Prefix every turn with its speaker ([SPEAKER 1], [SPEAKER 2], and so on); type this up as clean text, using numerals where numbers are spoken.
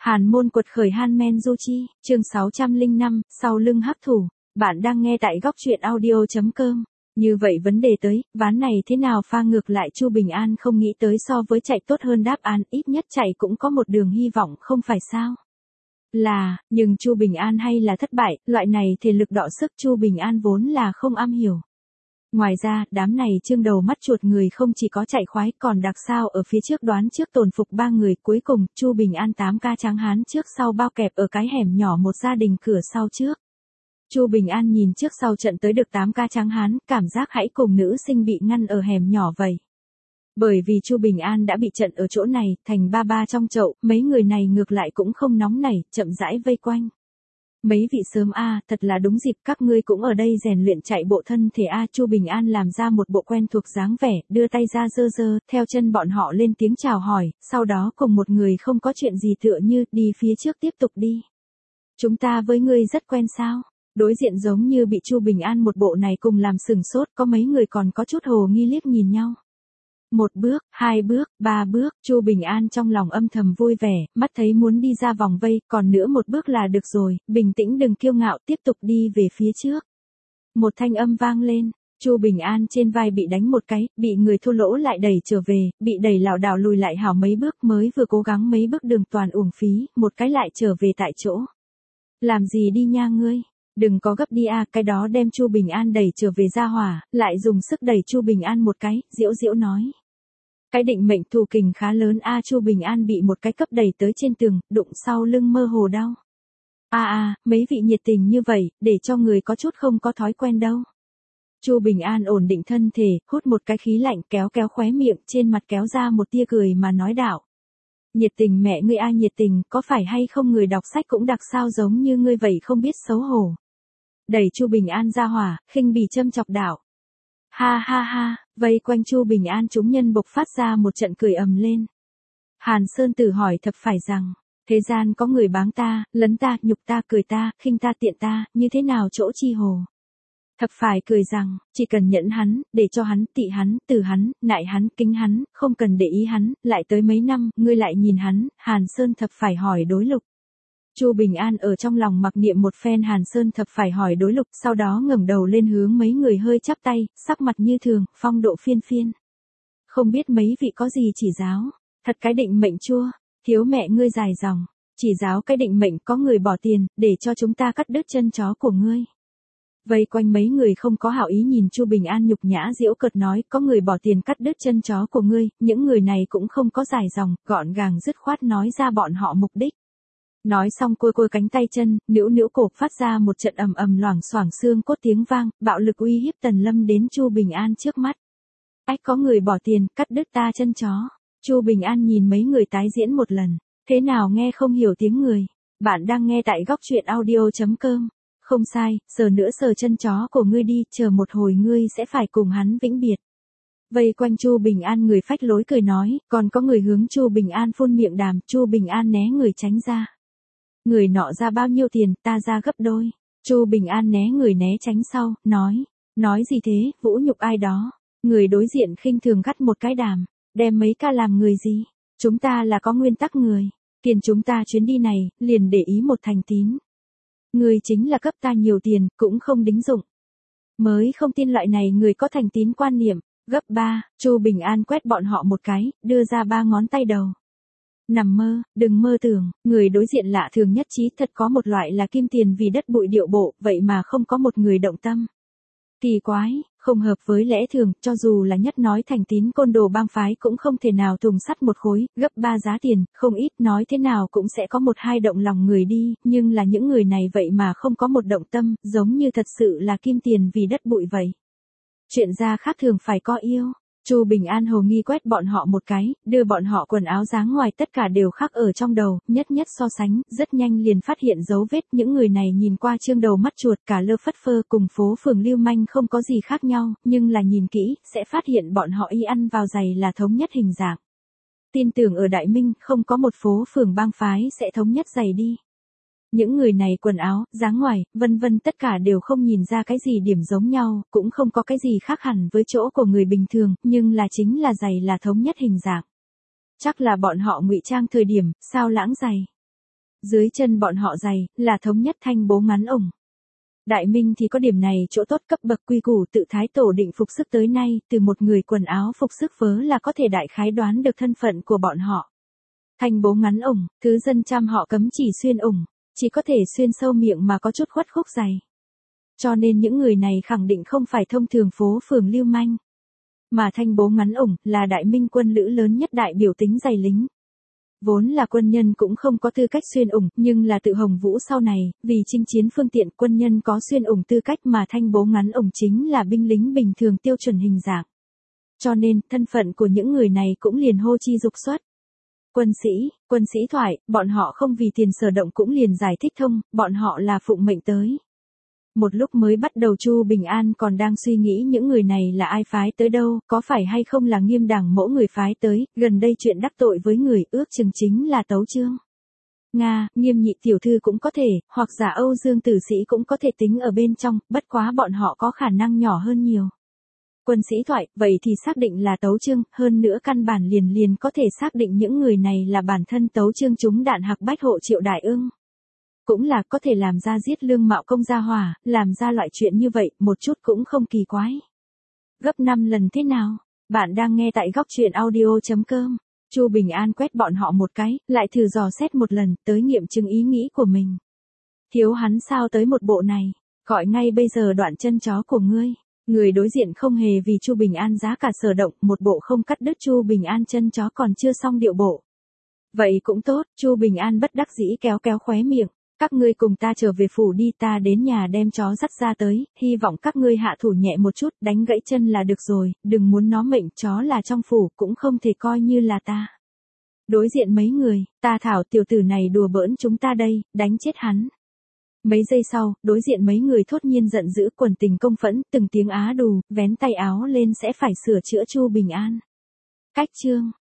[SPEAKER 1] Hàn môn quật khởi Han Du Chi, chương 605, sau lưng hắc thủ. Bạn đang nghe tại góc truyện audio.com. Như vậy vấn đề tới, ván này thế nào pha ngược lại Chu Bình An không nghĩ tới so với chạy tốt hơn đáp án, ít nhất chạy cũng có một đường hy vọng không phải sao. Nhưng Chu Bình An hay là thất bại, loại này thể lực đọ sức Chu Bình An vốn là không am hiểu. Ngoài ra, đám này trương đầu mắt chuột người không chỉ có chạy khoái còn đặc sao ở phía trước đoán trước tổn phục 3 người, cuối cùng, Chu Bình An 8K trắng hán trước sau bao kẹp ở cái hẻm nhỏ một gia đình cửa sau trước. Chu Bình An nhìn trước sau trận tới được 8K trắng hán, cảm giác hãy cùng nữ sinh bị ngăn ở hẻm nhỏ vậy. Bởi vì Chu Bình An đã bị trận ở chỗ này, thành ba trong chậu, mấy người này ngược lại cũng không nóng nảy, chậm rãi vây quanh. Mấy vị sớm thật là đúng dịp, các ngươi cũng ở đây rèn luyện chạy bộ thân thể Chu Bình An làm ra một bộ quen thuộc dáng vẻ, đưa tay ra giơ, theo chân bọn họ lên tiếng chào hỏi, sau đó cùng một người không có chuyện gì tựa như, đi phía trước tiếp tục đi. Chúng ta với ngươi rất quen sao? Đối diện giống như bị Chu Bình An một bộ này cùng làm sừng sốt, có mấy người còn có chút hồ nghi liếc nhìn nhau. 1 bước, 2 bước, 3 bước, Chu Bình An trong lòng âm thầm vui vẻ, mắt thấy muốn đi ra vòng vây, còn nữa 1 bước là được rồi, bình tĩnh đừng kiêu ngạo, tiếp tục đi về phía trước. Một thanh âm vang lên, Chu Bình An trên vai bị đánh một cái, bị người thua lỗ lại đẩy trở về, bị đẩy lảo đảo lùi lại hảo mấy bước, mới vừa cố gắng mấy bước đường toàn uổng phí, một cái lại trở về tại chỗ. Làm gì đi nha ngươi? Đừng có gấp đi cái đó đem Chu Bình An đẩy trở về ra hỏa, lại dùng sức đẩy Chu Bình An một cái, diễu nói. Cái định mệnh thù kình khá lớn Chu Bình An bị một cái cấp đẩy tới trên tường, đụng sau lưng mơ hồ đau. Mấy vị nhiệt tình như vậy, để cho người có chút không có thói quen đâu. Chu Bình An ổn định thân thể, hút một cái khí lạnh kéo khóe miệng, trên mặt kéo ra một tia cười mà nói đạo. Nhiệt tình mẹ ngươi nhiệt tình, có phải hay không người đọc sách cũng đặc sao giống như ngươi vậy không biết xấu hổ. Đẩy Chu Bình An ra hỏa, khinh bỉ châm chọc đạo. Ha, vây quanh Chu Bình An chúng nhân bộc phát ra một trận cười ầm lên. Hàn Sơn Tử hỏi thập phải rằng, thế gian có người báng ta, lấn ta, nhục ta, cười ta, khinh ta, tiện ta, như thế nào chỗ chi hồ. Thập phải cười rằng, chỉ cần nhẫn hắn, để cho hắn, tị hắn, từ hắn, nại hắn, kính hắn, không cần để ý hắn, lại tới mấy năm, ngươi lại nhìn hắn, Hàn Sơn thập phải hỏi đối lục. Chu Bình An ở trong lòng mặc niệm một phen Hàn Sơn thập phải hỏi đối lục, sau đó ngẩng đầu lên hướng mấy người hơi chắp tay, sắc mặt như thường, phong độ phiên. Không biết mấy vị có gì chỉ giáo, thật cái định mệnh chua, thiếu mẹ ngươi dài dòng, chỉ giáo cái định mệnh có người bỏ tiền, để cho chúng ta cắt đứt chân chó của ngươi. Vây quanh mấy người không có hảo ý nhìn Chu Bình An nhục nhã giễu cợt nói, có người bỏ tiền cắt đứt chân chó của ngươi, những người này cũng không có dài dòng, gọn gàng dứt khoát nói ra bọn họ mục đích. Nói xong côi cánh tay chân, nữu cổ phát ra một trận ầm loảng xoảng xương cốt tiếng vang, bạo lực uy hiếp Tần Lâm đến Chu Bình An trước mắt. Có người bỏ tiền, cắt đứt ta chân chó. Chu Bình An nhìn mấy người tái diễn một lần, thế nào nghe không hiểu tiếng người. Bạn đang nghe tại góc truyện audio.com. Không sai, giờ nữa sờ chân chó của ngươi đi, chờ một hồi ngươi sẽ phải cùng hắn vĩnh biệt. Vây quanh Chu Bình An người phách lối cười nói, còn có người hướng Chu Bình An phun miệng đàm, Chu Bình An né người tránh ra. Người nọ ra bao nhiêu tiền, ta ra gấp đôi. Chu Bình An né người né tránh sau, nói gì thế, vũ nhục ai đó. Người đối diện khinh thường gắt một cái đàm, đem mấy ca làm người gì, chúng ta là có nguyên tắc người, tiền chúng ta chuyến đi này, liền để ý một thành tín. Người chính là cấp ta nhiều tiền, cũng không đính dụng. Mới không tin loại này người có thành tín quan niệm, gấp 3, Chu Bình An quét bọn họ một cái, đưa ra 3 ngón tay đầu. Nằm mơ, đừng mơ tưởng, người đối diện lạ thường nhất trí thật có một loại là kim tiền vì đất bụi điệu bộ, vậy mà không có một người động tâm. Kỳ quái, không hợp với lẽ thường, cho dù là nhất nói thành tín côn đồ bang phái cũng không thể nào thùng sắt một khối, gấp 3 giá tiền, không ít, nói thế nào cũng sẽ có 1-2 động lòng người đi, nhưng là những người này vậy mà không có một động tâm, giống như thật sự là kim tiền vì đất bụi vậy. Chuyện ra khác thường phải có yêu. Chu Bình An hồ nghi quét bọn họ một cái, đưa bọn họ quần áo dáng ngoài tất cả đều khác ở trong đầu, nhất so sánh, rất nhanh liền phát hiện dấu vết, những người này nhìn qua trương đầu mắt chuột cả lơ phất phơ cùng phố phường lưu manh không có gì khác nhau, nhưng là nhìn kỹ, sẽ phát hiện bọn họ y ăn vào giày là thống nhất hình dạng. Tin tưởng ở Đại Minh không có một phố phường bang phái sẽ thống nhất giày đi. Những người này quần áo, dáng ngoài, vân tất cả đều không nhìn ra cái gì điểm giống nhau, cũng không có cái gì khác hẳn với chỗ của người bình thường, nhưng là chính là giày là thống nhất hình dạng. Chắc là bọn họ ngụy trang thời điểm, sao lãng giày. Dưới chân bọn họ giày, là thống nhất thanh bố ngắn ủng. Đại Minh thì có điểm này chỗ tốt, cấp bậc quy củ tự thái tổ định phục sức tới nay, từ một người quần áo phục sức vớ là có thể đại khái đoán được thân phận của bọn họ. Thanh bố ngắn ủng, thứ dân trăm họ cấm chỉ xuyên ủng, chỉ có thể xuyên sâu miệng mà có chút khuất khúc giày. Cho nên những người này khẳng định không phải thông thường phố phường lưu manh. Mà thanh bố ngắn ủng là Đại Minh quân lữ lớn nhất đại biểu tính giày lính. Vốn là quân nhân cũng không có tư cách xuyên ủng, nhưng là tự Hồng Vũ sau này, vì chinh chiến phương tiện quân nhân có xuyên ủng tư cách mà thanh bố ngắn ủng chính là binh lính bình thường tiêu chuẩn hình dạng. Cho nên, thân phận của những người này cũng liền hô chi dục xuất. Quân sĩ thoại, bọn họ không vì tiền sở động cũng liền giải thích thông, bọn họ là phụng mệnh tới. Một lúc mới bắt đầu Chu Bình An còn đang suy nghĩ những người này là ai phái tới đâu, có phải hay không là Nghiêm Đảng mẫu người phái tới, gần đây chuyện đắc tội với người ước chừng chính là Tấu Chương. Nga, Nghiêm nhị tiểu thư cũng có thể, hoặc giả Âu Dương tử sĩ cũng có thể tính ở bên trong, bất quá bọn họ có khả năng nhỏ hơn nhiều. Quân sĩ thoại, vậy thì xác định là Tấu Chương, hơn nữa căn bản liền có thể xác định những người này là bản thân Tấu Chương chúng đạn hạc bách hộ Triệu Đại Ưng. Cũng là có thể làm ra giết Lương Mạo Công gia hỏa, làm ra loại chuyện như vậy, một chút cũng không kỳ quái. Gấp 5 lần thế nào? Bạn đang nghe tại góc truyện audio.com. Chu Bình An quét bọn họ một cái, lại thử dò xét một lần, tới nghiệm chứng ý nghĩ của mình. Thiếu hắn sao tới một bộ này, gọi ngay bây giờ đoạn chân chó của ngươi. Người đối diện không hề vì Chu Bình An giá cả sở động, một bộ không cắt đứt Chu Bình An chân chó còn chưa xong điệu bộ. Vậy cũng tốt, Chu Bình An bất đắc dĩ kéo khóe miệng. Các ngươi cùng ta trở về phủ đi, ta đến nhà đem chó dắt ra tới, hy vọng các ngươi hạ thủ nhẹ một chút, đánh gãy chân là được rồi, đừng muốn nó mệnh, chó là trong phủ, cũng không thể coi như là ta. Đối diện mấy người, ta thảo tiểu tử này đùa bỡn chúng ta đây, đánh chết hắn. Mấy giây sau, đối diện mấy người thốt nhiên giận dữ, quần tình công phẫn, từng tiếng á đù, vén tay áo lên sẽ phải sửa chữa Chu Bình An. Cách chương,